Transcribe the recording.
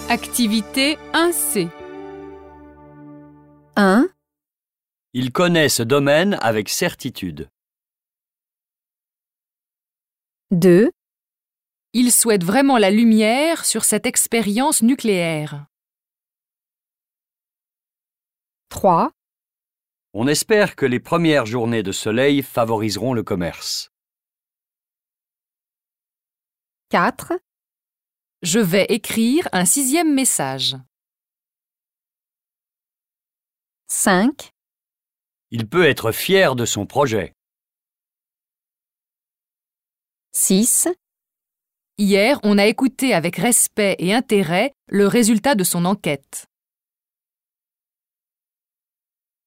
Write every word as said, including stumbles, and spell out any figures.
Activité un C. un, Il connaît ce domaine avec certitude. deux, Il souhaite vraiment la lumière sur cette expérience nucléaire. trois, On espère que les premières journées de soleil favoriseront le commerce. quatre, Je vais écrire un sixième message. cinq, Il peut être fier de son projet. six, Hier, on a écouté avec respect et intérêt le résultat de son enquête.